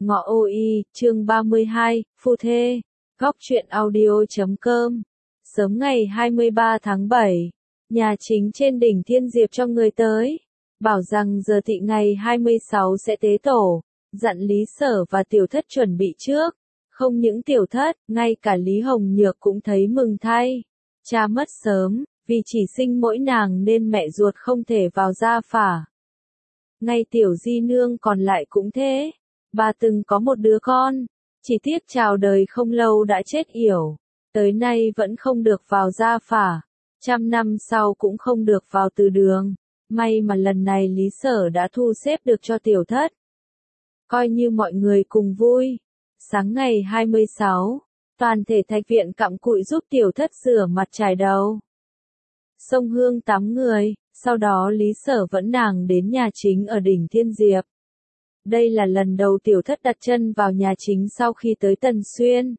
Ngọ Ô Y, chương 32, Phu Thê, Góc truyện audio.com. Sớm ngày 23 tháng 7, nhà chính trên đỉnh Thiên Diệp cho người tới, bảo rằng giờ tỵ ngày 26 sẽ tế tổ, dặn Lý Sở và Tiểu Thất chuẩn bị trước. Không những Tiểu Thất, ngay cả Lý Hồng Nhược cũng thấy mừng thay. Cha mất sớm, vì chỉ sinh mỗi nàng nên mẹ ruột không thể vào gia phả. Ngay Tiểu Di Nương còn lại cũng thế. Bà từng có một đứa con, chỉ tiếc chào đời không lâu đã chết yểu, tới nay vẫn không được vào gia phả, 100 năm sau cũng không được vào từ đường. May mà lần này Lý Sở đã thu xếp được cho Tiểu Thất. Coi như mọi người cùng vui. Sáng ngày 26, toàn thể thạch viện cặm cụi giúp Tiểu Thất rửa mặt chải đầu. Xông hương tắm người, sau đó Lý Sở vẫn nàng đến nhà chính ở đỉnh Thiên Diệp. Đây là lần đầu Tiểu Thất đặt chân vào nhà chính sau khi tới Tần Xuyên.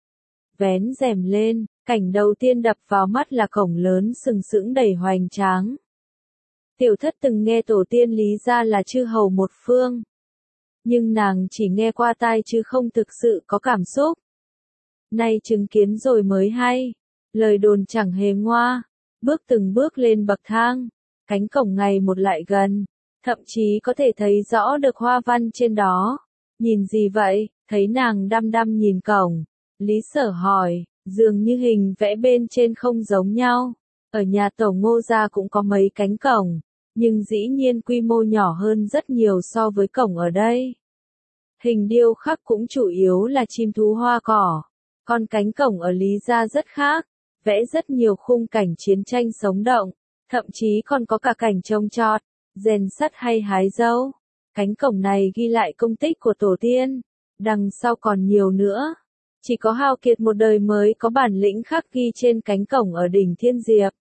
Vén rèm lên, cảnh đầu tiên đập vào mắt là cổng lớn sừng sững đầy hoành tráng. Tiểu Thất từng nghe tổ tiên Lý gia là chư hầu một phương. Nhưng nàng chỉ nghe qua tai chứ không thực sự có cảm xúc. Nay chứng kiến rồi mới hay, lời đồn chẳng hề ngoa, bước từng bước lên bậc thang, cánh cổng ngày một lại gần. Thậm chí có thể thấy rõ được hoa văn trên đó. Nhìn gì vậy? Thấy nàng đăm đăm nhìn cổng. Lý Sở hỏi, dường như hình vẽ bên trên không giống nhau. Ở nhà tổ Ngô gia cũng có mấy cánh cổng, nhưng dĩ nhiên quy mô nhỏ hơn rất nhiều so với cổng ở đây. Hình điêu khắc cũng chủ yếu là chim thú hoa cỏ. Còn cánh cổng ở Lý gia rất khác, vẽ rất nhiều khung cảnh chiến tranh sống động, thậm chí còn có cả cảnh trông trọt, rèn sắt hay hái dâu. Cánh cổng này ghi lại công tích của tổ tiên, đằng sau còn nhiều nữa. Chỉ có hao kiệt một đời mới có bản lĩnh khắc ghi trên cánh cổng ở đỉnh Thiên Diệp.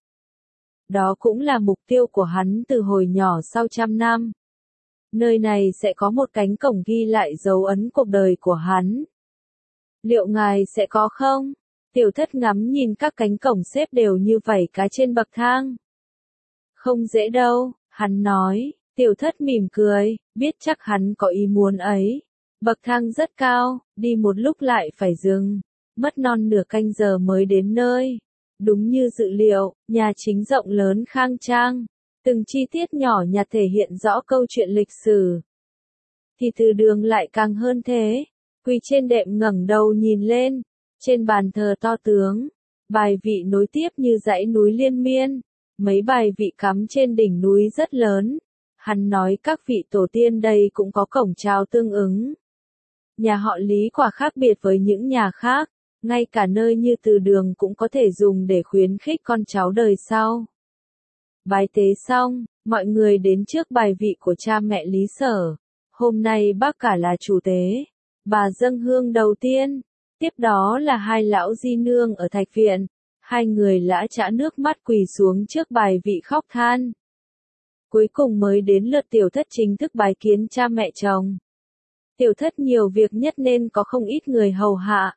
Đó cũng là mục tiêu của hắn từ hồi nhỏ sau 100 năm. Nơi này sẽ có một cánh cổng ghi lại dấu ấn cuộc đời của hắn. Liệu ngài sẽ có không? Tiểu Thất ngắm nhìn các cánh cổng xếp đều như vảy cá trên bậc thang. Không dễ đâu. Hắn nói, Tiểu Thất mỉm cười, biết chắc hắn có ý muốn ấy. Bậc thang rất cao, đi một lúc lại phải dừng, mất non nửa canh giờ mới đến nơi. Đúng như dự liệu, nhà chính rộng lớn khang trang, từng chi tiết nhỏ nhặt thể hiện rõ câu chuyện lịch sử. Thì từ đường lại càng hơn thế, quỳ trên đệm ngẩng đầu nhìn lên, trên bàn thờ to tướng, bài vị nối tiếp như dãy núi liên miên. Mấy bài vị cắm trên đỉnh núi rất lớn. Hắn nói các vị tổ tiên đây cũng có cổng chào tương ứng. Nhà họ Lý quả khác biệt với những nhà khác, ngay cả nơi như từ đường cũng có thể dùng để khuyến khích con cháu đời sau. Bái tế xong, mọi người đến trước bài vị của cha mẹ Lý Sở. Hôm nay bác cả là chủ tế. Bà dâng hương đầu tiên, tiếp đó là hai lão di nương ở thạch viện. Hai người lã chã nước mắt quỳ xuống trước bài vị khóc than. Cuối cùng mới đến lượt Tiểu Thất chính thức bái kiến cha mẹ chồng. Tiểu Thất nhiều việc nhất nên có không ít người hầu hạ.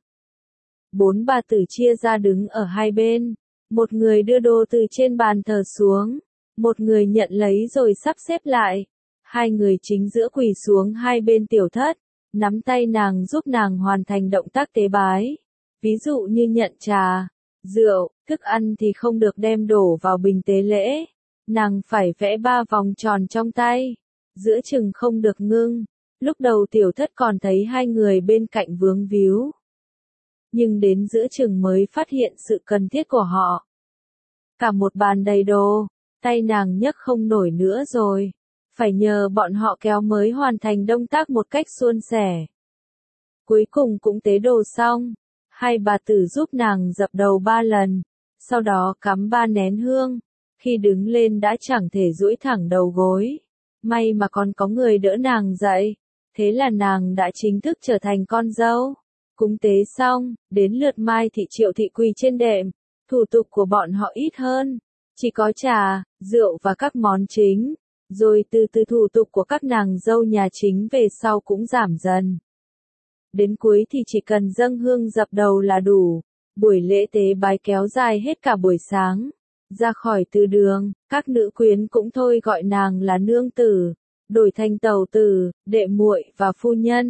4 bà tử chia ra đứng ở hai bên. Một người đưa đồ từ trên bàn thờ xuống. Một người nhận lấy rồi sắp xếp lại. Hai người chính giữa quỳ xuống hai bên Tiểu Thất, nắm tay nàng giúp nàng hoàn thành động tác tế bái. Ví dụ như nhận trà, rượu, thức ăn thì không được đem đổ vào bình tế lễ. Nàng phải vẽ 3 vòng tròn trong tay. Giữa chừng không được ngưng. Lúc đầu Tiểu Thất còn thấy hai người bên cạnh vướng víu. Nhưng đến giữa chừng mới phát hiện sự cần thiết của họ. Cả một bàn đầy đồ, tay nàng nhấc không nổi nữa rồi. Phải nhờ bọn họ kéo mới hoàn thành động tác một cách suôn sẻ. Cuối cùng cũng tế đồ xong. Hai bà tử giúp nàng dập đầu 3 lần, sau đó cắm 3 nén hương. Khi đứng lên đã chẳng thể duỗi thẳng đầu gối. May mà còn có người đỡ nàng dậy. Thế là nàng đã chính thức trở thành con dâu. Cúng tế xong, đến lượt Mai Thị Triệu Thị quỳ trên đệm. Thủ tục của bọn họ ít hơn. Chỉ có trà, rượu và các món chính. Rồi từ từ thủ tục của các nàng dâu nhà chính về sau cũng giảm dần. Đến cuối thì chỉ cần dâng hương dập đầu là đủ. Buổi lễ tế bái kéo dài hết cả buổi sáng. Ra khỏi từ đường, các nữ quyến cũng thôi gọi nàng là nương tử, đổi thành tẩu tử, đệ muội và phu nhân.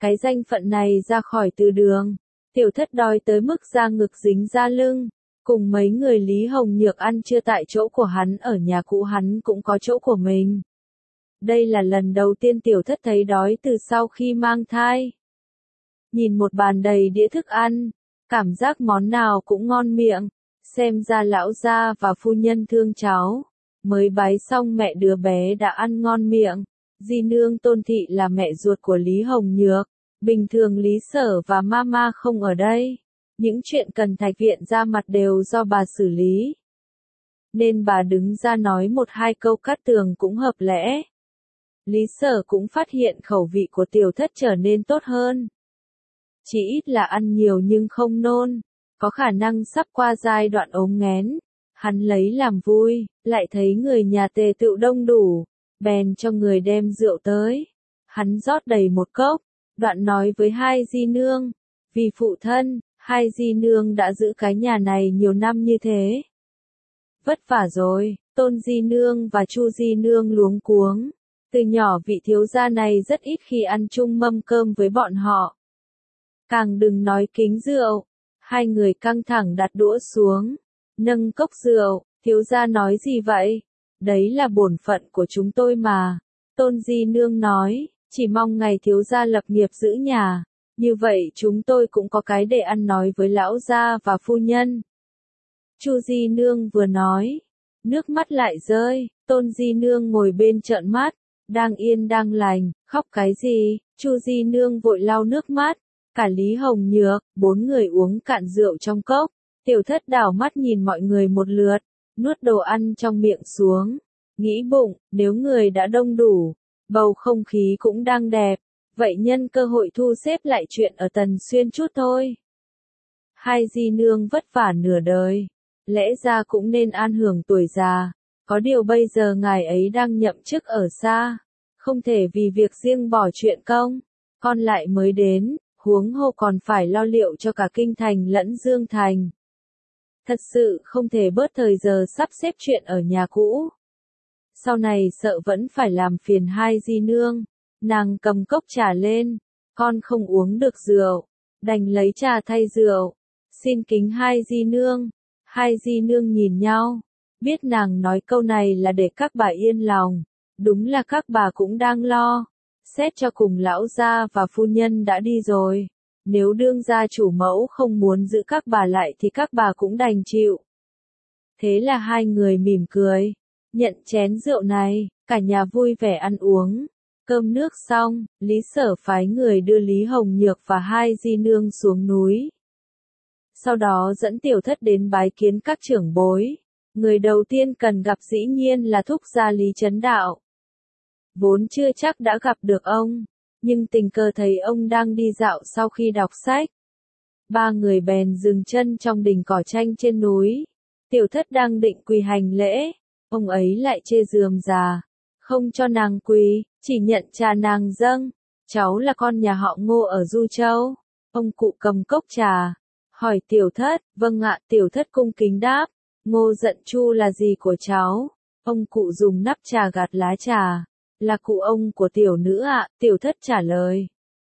cái danh phận này ra khỏi từ đường. Tiểu thất đói tới mức da ngực dính ra lưng, cùng mấy người Lý Hồng Nhược ăn trưa tại chỗ của hắn, ở nhà cũ hắn cũng có chỗ của mình. Đây là lần đầu tiên tiểu thất thấy đói từ sau khi mang thai. Nhìn một bàn đầy đĩa thức ăn, cảm giác món nào cũng ngon miệng, xem ra lão gia và phu nhân thương cháu. Mới bái xong mẹ đứa bé đã ăn ngon miệng. Di nương Tôn Thị là mẹ ruột của Lý Hồng Nhược. Bình thường Lý Sở và Mama không ở đây. Những chuyện cần Thạch Viện ra mặt đều do bà xử lý. Nên bà đứng ra nói một hai câu cát tường cũng hợp lẽ. Lý Sở cũng phát hiện khẩu vị của tiểu thất trở nên tốt hơn. Chỉ ít là ăn nhiều nhưng không nôn, có khả năng sắp qua giai đoạn ốm nghén. Hắn lấy làm vui, lại thấy người nhà tề tựu đông đủ, bèn cho người đem rượu tới. Hắn rót đầy một cốc, đoạn nói với hai di nương, vì phụ thân, hai di nương đã giữ cái nhà này nhiều năm như thế. Vất vả rồi, Tôn di nương và Chu di nương luống cuống. Từ nhỏ vị thiếu gia này rất ít khi ăn chung mâm cơm với bọn họ. Càng đừng nói kính rượu. Hai người căng thẳng đặt đũa xuống, nâng cốc rượu. Thiếu gia nói gì vậy? Đấy là bổn phận của chúng tôi mà. Tôn di nương nói, chỉ mong ngày thiếu gia lập nghiệp giữ nhà. Như vậy chúng tôi cũng có cái để ăn nói với lão gia và phu nhân. Chu di nương vừa nói, nước mắt lại rơi. Tôn di nương ngồi bên trợn mắt, đang yên đang lành, khóc cái gì? Chu di nương vội lau nước mắt. Cả Lý Hồng Nhược, 4 người uống cạn rượu trong cốc. Tiểu thất đảo mắt nhìn mọi người một lượt, nuốt đồ ăn trong miệng xuống. Nghĩ bụng, nếu người đã đông đủ, bầu không khí cũng đang đẹp, vậy nhân cơ hội thu xếp lại chuyện ở Tần Xuyên chút thôi. Hai di nương vất vả nửa đời, lẽ ra cũng nên an hưởng tuổi già. Có điều bây giờ ngài ấy đang nhậm chức ở xa, không thể vì việc riêng bỏ chuyện công. Con lại mới đến, huống hồ còn phải lo liệu cho cả Kinh Thành lẫn Dương Thành. Thật sự không thể bớt thời giờ sắp xếp chuyện ở nhà cũ. Sau này sợ vẫn phải làm phiền hai di nương. Nàng cầm cốc trà lên, con không uống được rượu, đành lấy trà thay rượu. Xin kính hai di nương. Hai di nương nhìn nhau, biết nàng nói câu này là để các bà yên lòng. Đúng là các bà cũng đang lo. Xét cho cùng lão gia và phu nhân đã đi rồi. Nếu đương gia chủ mẫu không muốn giữ các bà lại thì các bà cũng đành chịu. Thế là hai người mỉm cười, nhận chén rượu này, cả nhà vui vẻ ăn uống. Cơm nước xong, Lý Sở phái người đưa Lý Hồng Nhược và hai di nương xuống núi. Sau đó dẫn tiểu thất đến bái kiến các trưởng bối. Người đầu tiên cần gặp dĩ nhiên là thúc gia Lý Chấn Đạo. Vốn chưa chắc đã gặp được ông, nhưng tình cờ thấy ông đang đi dạo sau khi đọc sách. Ba người bèn dừng chân trong đình cỏ tranh trên núi. Tiểu thất đang định quỳ hành lễ, ông ấy lại chê rườm rà, không cho nàng quỳ, chỉ nhận trà nàng dâng. Cháu là con nhà họ Ngô ở Du Châu. Ông cụ cầm cốc trà, hỏi tiểu thất. Vâng ạ, tiểu thất cung kính đáp. Ngô Dận Chu là gì của cháu? Ông cụ dùng nắp trà gạt lá trà. Là cụ ông của tiểu nữ ạ, tiểu thất trả lời.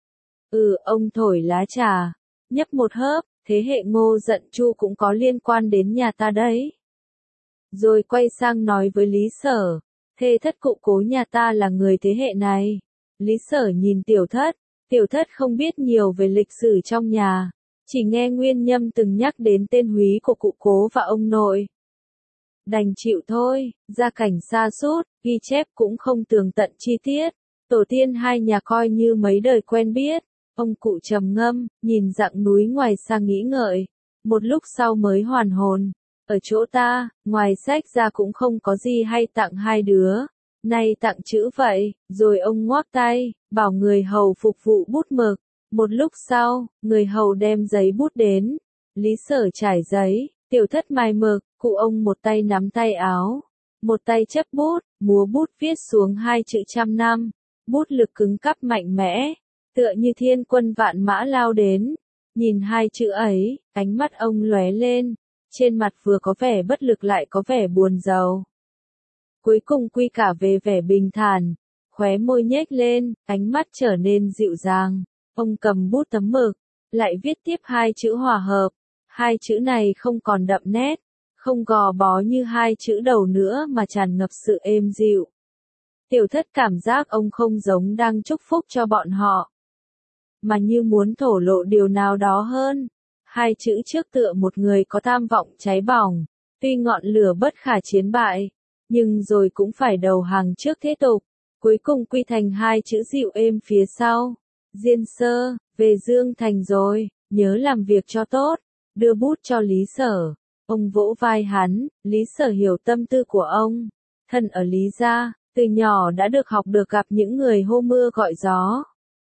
Ông thổi lá trà, nhấp một hớp, thế hệ Ngô Dận Chu cũng có liên quan đến nhà ta đấy. Rồi quay sang nói với Lý Sở, thê thất cụ cố nhà ta là người thế hệ này. Lý Sở nhìn tiểu thất không biết nhiều về lịch sử trong nhà, chỉ nghe Nguyên Nhâm từng nhắc đến tên húy của cụ cố và ông nội. Đành chịu thôi, gia cảnh xa sút, ghi chép cũng không tường tận chi tiết. Tổ tiên hai nhà coi như mấy đời quen biết. Ông cụ trầm ngâm, nhìn dặng núi ngoài xa nghĩ ngợi. Một lúc sau mới hoàn hồn. Ở chỗ ta, ngoài sách ra cũng không có gì hay tặng hai đứa. Nay tặng chữ vậy, rồi ông ngoác tay, bảo người hầu phục vụ bút mực. Một lúc sau, người hầu đem giấy bút đến. Lý Sở trải giấy, tiểu thất mài mực, cụ ông một tay nắm tay áo, một tay chấp bút, múa bút viết xuống hai chữ 100 năm. Bút lực cứng cắp mạnh mẽ, tựa như thiên quân vạn mã lao đến. Nhìn hai chữ ấy, ánh mắt ông lóe lên, trên mặt vừa có vẻ bất lực lại có vẻ buồn rầu. Cuối cùng quy cả về vẻ bình thản, khóe môi nhếch lên, ánh mắt trở nên dịu dàng. Ông cầm bút tấm mực, lại viết tiếp hai chữ hòa hợp. Hai chữ này không còn đậm nét, không gò bó như hai chữ đầu nữa mà tràn ngập sự êm dịu. Tiểu Thất cảm giác ông không giống đang chúc phúc cho bọn họ, mà như muốn thổ lộ điều nào đó hơn. Hai chữ trước tựa một người có tham vọng cháy bỏng, tuy ngọn lửa bất khả chiến bại, nhưng rồi cũng phải đầu hàng trước thế tục, cuối cùng quy thành hai chữ dịu êm phía sau. Diên Sơ, về Dương Thành rồi, nhớ làm việc cho tốt, đưa bút cho Lý Sở. Ông vỗ vai hắn, Lý Sở hiểu tâm tư của ông. Thân ở Lý gia, từ nhỏ đã được học được gặp những người hô mưa gọi gió.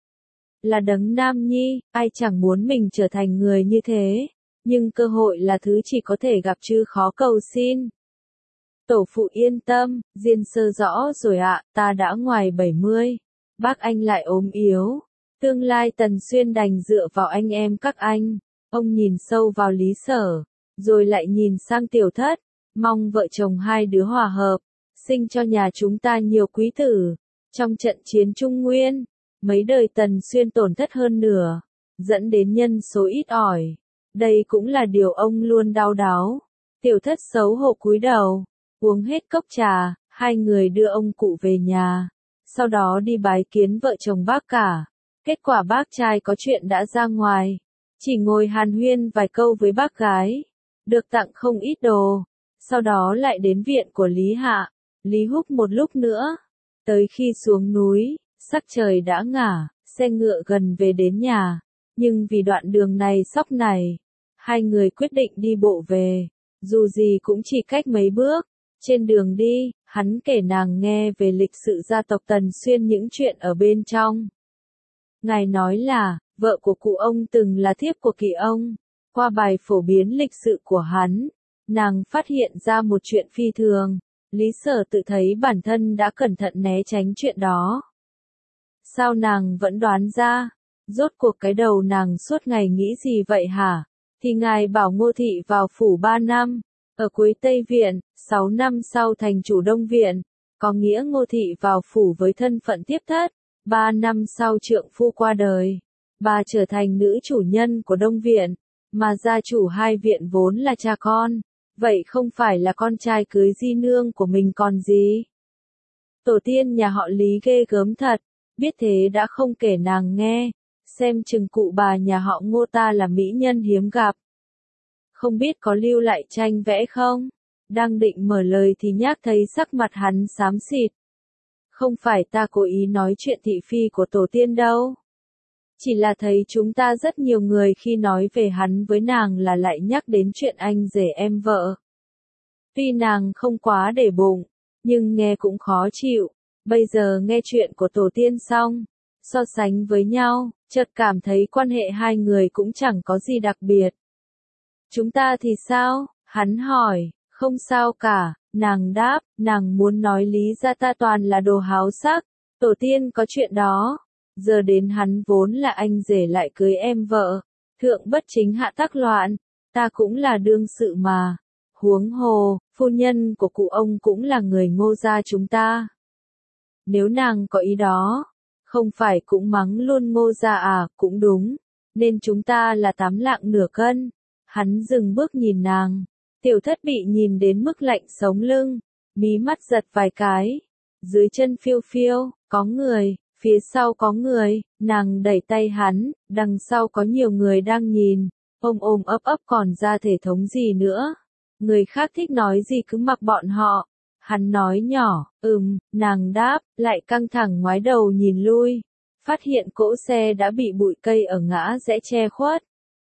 Là đấng nam nhi, ai chẳng muốn mình trở thành người như thế, nhưng cơ hội là thứ chỉ có thể gặp chứ khó cầu xin. Tổ phụ yên tâm, Diên Sơ rõ rồi ạ, ta đã ngoài 70. Bác anh lại ốm yếu. Tương lai Tần Xuyên đành dựa vào anh em các anh. Ông nhìn sâu vào Lý Sở, rồi lại nhìn sang Tiểu Thất, mong vợ chồng hai đứa hòa hợp, sinh cho nhà chúng ta nhiều quý tử. Trong trận chiến Trung Nguyên, mấy đời Tần Xuyên tổn thất hơn nửa, dẫn đến nhân số ít ỏi. Đây cũng là điều ông luôn đau đáu. Tiểu Thất xấu hổ cúi đầu, uống hết cốc trà, hai người đưa ông cụ về nhà, sau đó đi bái kiến vợ chồng bác cả. Kết quả bác trai có chuyện đã ra ngoài, chỉ ngồi hàn huyên vài câu với bác gái, được tặng không ít đồ, sau đó lại đến viện của Lý Hạ, Lý Húc một lúc nữa. Tới khi xuống núi, sắc trời đã ngả, xe ngựa gần về đến nhà, nhưng vì đoạn đường này sóc này, hai người quyết định đi bộ về, dù gì cũng chỉ cách mấy bước. Trên đường đi, hắn kể nàng nghe về lịch sự gia tộc Tần Xuyên, những chuyện ở bên trong. Ngài nói là, vợ của cụ ông từng là thiếp của kỳ ông. Qua bài phổ biến lịch sự của hắn, nàng phát hiện ra một chuyện phi thường. Lý Sở tự thấy bản thân đã cẩn thận né tránh chuyện đó. Sao nàng vẫn đoán ra? Rốt cuộc cái đầu nàng suốt ngày nghĩ gì vậy hả? Thì ngài bảo Ngô Thị vào phủ 3 năm, ở cuối Tây Viện, 6 năm sau thành chủ Đông Viện, có nghĩa Ngô Thị vào phủ với thân phận tiếp thất. 3 năm sau trượng phu qua đời, bà trở thành nữ chủ nhân của Đông Viện, mà gia chủ hai viện vốn là cha con, vậy không phải là con trai cưới di nương của mình còn gì. Tổ tiên nhà họ Lý ghê gớm thật, biết thế đã không kể nàng nghe, xem chừng cụ bà nhà họ Ngô ta là mỹ nhân hiếm gặp. Không biết có lưu lại tranh vẽ không? Đang định mở lời thì nhác thấy sắc mặt hắn xám xịt. Không phải ta cố ý nói chuyện thị phi của tổ tiên đâu. Chỉ là thấy chúng ta rất nhiều người khi nói về hắn với nàng là lại nhắc đến chuyện anh rể em vợ. Tuy nàng không quá để bụng, nhưng nghe cũng khó chịu. Bây giờ nghe chuyện của tổ tiên xong, so sánh với nhau, chợt cảm thấy quan hệ hai người cũng chẳng có gì đặc biệt. Chúng ta thì sao? Hắn hỏi. Không sao cả, nàng đáp, nàng muốn nói Lý gia ta toàn là đồ háo sắc, tổ tiên có chuyện đó, giờ đến hắn vốn là anh rể lại cưới em vợ, thượng bất chính hạ tắc loạn, ta cũng là đương sự mà, huống hồ, phu nhân của cụ ông cũng là người Ngô gia chúng ta. Nếu nàng có ý đó, không phải cũng mắng luôn Ngô gia à, cũng đúng, nên chúng ta là 8 lạng nửa cân. Hắn dừng bước nhìn nàng. Tiểu Thất bị nhìn đến mức lạnh sống lưng, mí mắt giật vài cái, dưới chân phiêu phiêu, có người, phía sau có người, nàng đẩy tay hắn, đằng sau có nhiều người đang nhìn, ôm ôm ấp ấp còn ra thể thống gì nữa. Người khác thích nói gì cứ mặc bọn họ. Hắn nói nhỏ, nàng đáp, lại căng thẳng ngoái đầu nhìn lui, phát hiện cỗ xe đã bị bụi cây ở ngã rẽ che khuất.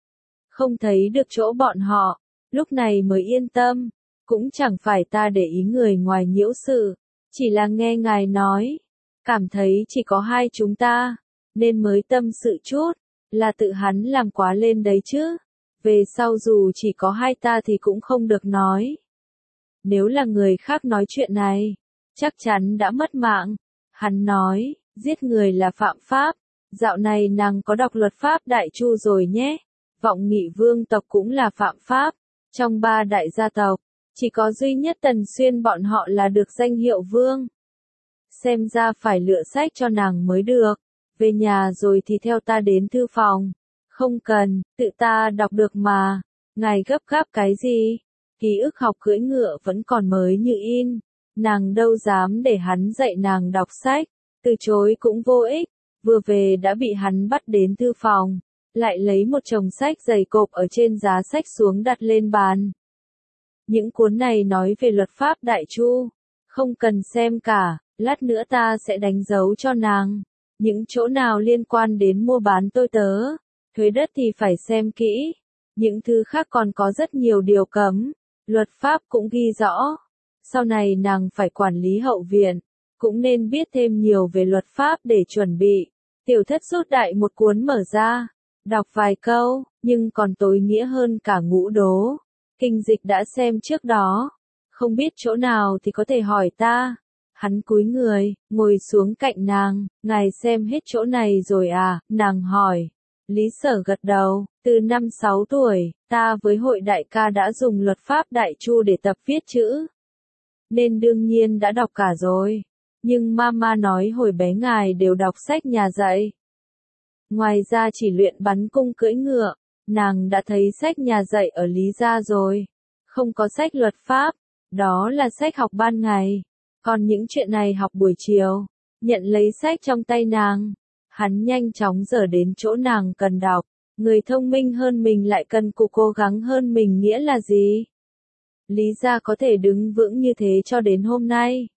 Không thấy được chỗ bọn họ. Lúc này mới yên tâm, cũng chẳng phải ta để ý người ngoài nhiễu sự, chỉ là nghe ngài nói, cảm thấy chỉ có hai chúng ta, nên mới tâm sự chút, là tự hắn làm quá lên đấy chứ, về sau dù chỉ có hai ta thì cũng không được nói. Nếu là người khác nói chuyện này, chắc chắn đã mất mạng. Hắn nói, giết người là phạm pháp, dạo này nàng có đọc luật pháp Đại Chu rồi nhé, vọng nghị vương tộc cũng là phạm pháp. Trong 3 đại gia tộc, chỉ có duy nhất Tần Xuyên bọn họ là được danh hiệu vương. Xem ra phải lựa sách cho nàng mới được. Về nhà rồi thì theo ta đến thư phòng. Không cần, tự ta đọc được mà. Ngài gấp gáp cái gì? Ký ức học cưỡi ngựa vẫn còn mới như in. Nàng đâu dám để hắn dạy nàng đọc sách. Từ chối cũng vô ích. Vừa về đã bị hắn bắt đến thư phòng. Lại lấy một chồng sách dày cộp ở trên giá sách xuống đặt lên bàn. Những cuốn này nói về luật pháp Đại Chu. Không cần xem cả, lát nữa ta sẽ đánh dấu cho nàng. Những chỗ nào liên quan đến mua bán tôi tớ, thuế đất thì phải xem kỹ. Những thứ khác còn có rất nhiều điều cấm. Luật pháp cũng ghi rõ. Sau này nàng phải quản lý hậu viện, cũng nên biết thêm nhiều về luật pháp để chuẩn bị. Tiểu thất rút đại một cuốn mở ra, đọc vài câu, nhưng còn tối nghĩa hơn cả ngũ đố. Kinh dịch đã xem trước đó. Không biết chỗ nào thì có thể hỏi ta. Hắn cúi người, ngồi xuống cạnh nàng. Ngài xem hết chỗ này rồi à? Nàng hỏi. Lý Sở gật đầu. Từ năm 6 tuổi, ta với hội đại ca đã dùng luật pháp Đại Chu để tập viết chữ. Nên đương nhiên đã đọc cả rồi. Nhưng mama nói hồi bé ngài đều đọc sách nhà dạy. Ngoài ra chỉ luyện bắn cung cưỡi ngựa. Nàng đã thấy sách nhà dạy ở Lý gia rồi. Không có sách luật pháp. Đó là sách học ban ngày. Còn những chuyện này học buổi chiều. Nhận lấy sách trong tay nàng. Hắn nhanh chóng dở đến chỗ nàng cần đọc. Người thông minh hơn mình lại cần cù cố gắng hơn mình nghĩa là gì? Lý gia có thể đứng vững như thế cho đến hôm nay.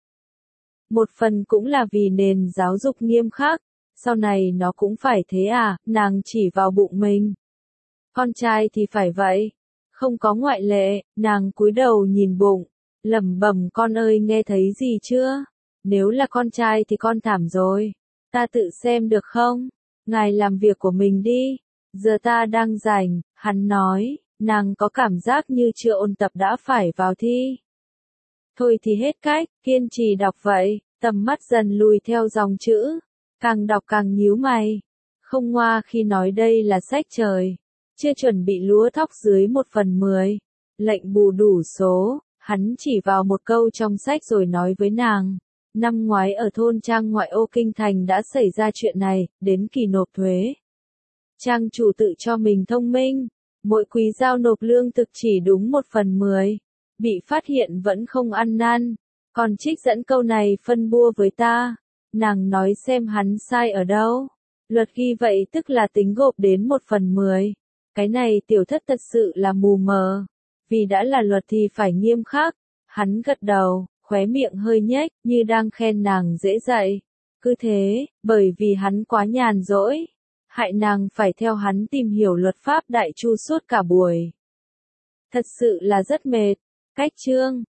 Một phần cũng là vì nền giáo dục nghiêm khắc. Sau này nó cũng phải thế à? Nàng chỉ vào bụng mình. Con trai thì phải vậy. Không có ngoại lệ. Nàng cúi đầu nhìn bụng. Lẩm bẩm con ơi nghe thấy gì chưa? Nếu là con trai thì con thảm rồi. Ta tự xem được không? Ngài làm việc của mình đi. Giờ ta đang rảnh, hắn nói. Nàng có cảm giác như chưa ôn tập đã phải vào thi. Thôi thì hết cách, kiên trì đọc vậy. Tầm mắt dần lùi theo dòng chữ. Càng đọc càng nhíu mày. Không ngoa khi nói đây là sách trời. Chưa chuẩn bị lúa thóc dưới 1/10. Lệnh bù đủ số. Hắn chỉ vào một câu trong sách rồi nói với nàng. Năm ngoái ở thôn Trang ngoại ô kinh thành đã xảy ra chuyện này, đến kỳ nộp thuế. Trang chủ tự cho mình thông minh. Mỗi quý giao nộp lương thực chỉ đúng 1/10. Bị phát hiện vẫn không ăn năn. Còn trích dẫn câu này phân bua với ta. Nàng nói xem hắn sai ở đâu. Luật ghi vậy tức là tính gộp đến 1/10. Cái này tiểu thất thật sự là mù mờ. Vì đã là luật thì phải nghiêm khắc. Hắn gật đầu, khóe miệng hơi nhếch, như đang khen nàng dễ dạy. Cứ thế, bởi vì hắn quá nhàn rỗi. Hại nàng phải theo hắn tìm hiểu luật pháp Đại Chu suốt cả buổi. Thật sự là rất mệt. Cách chương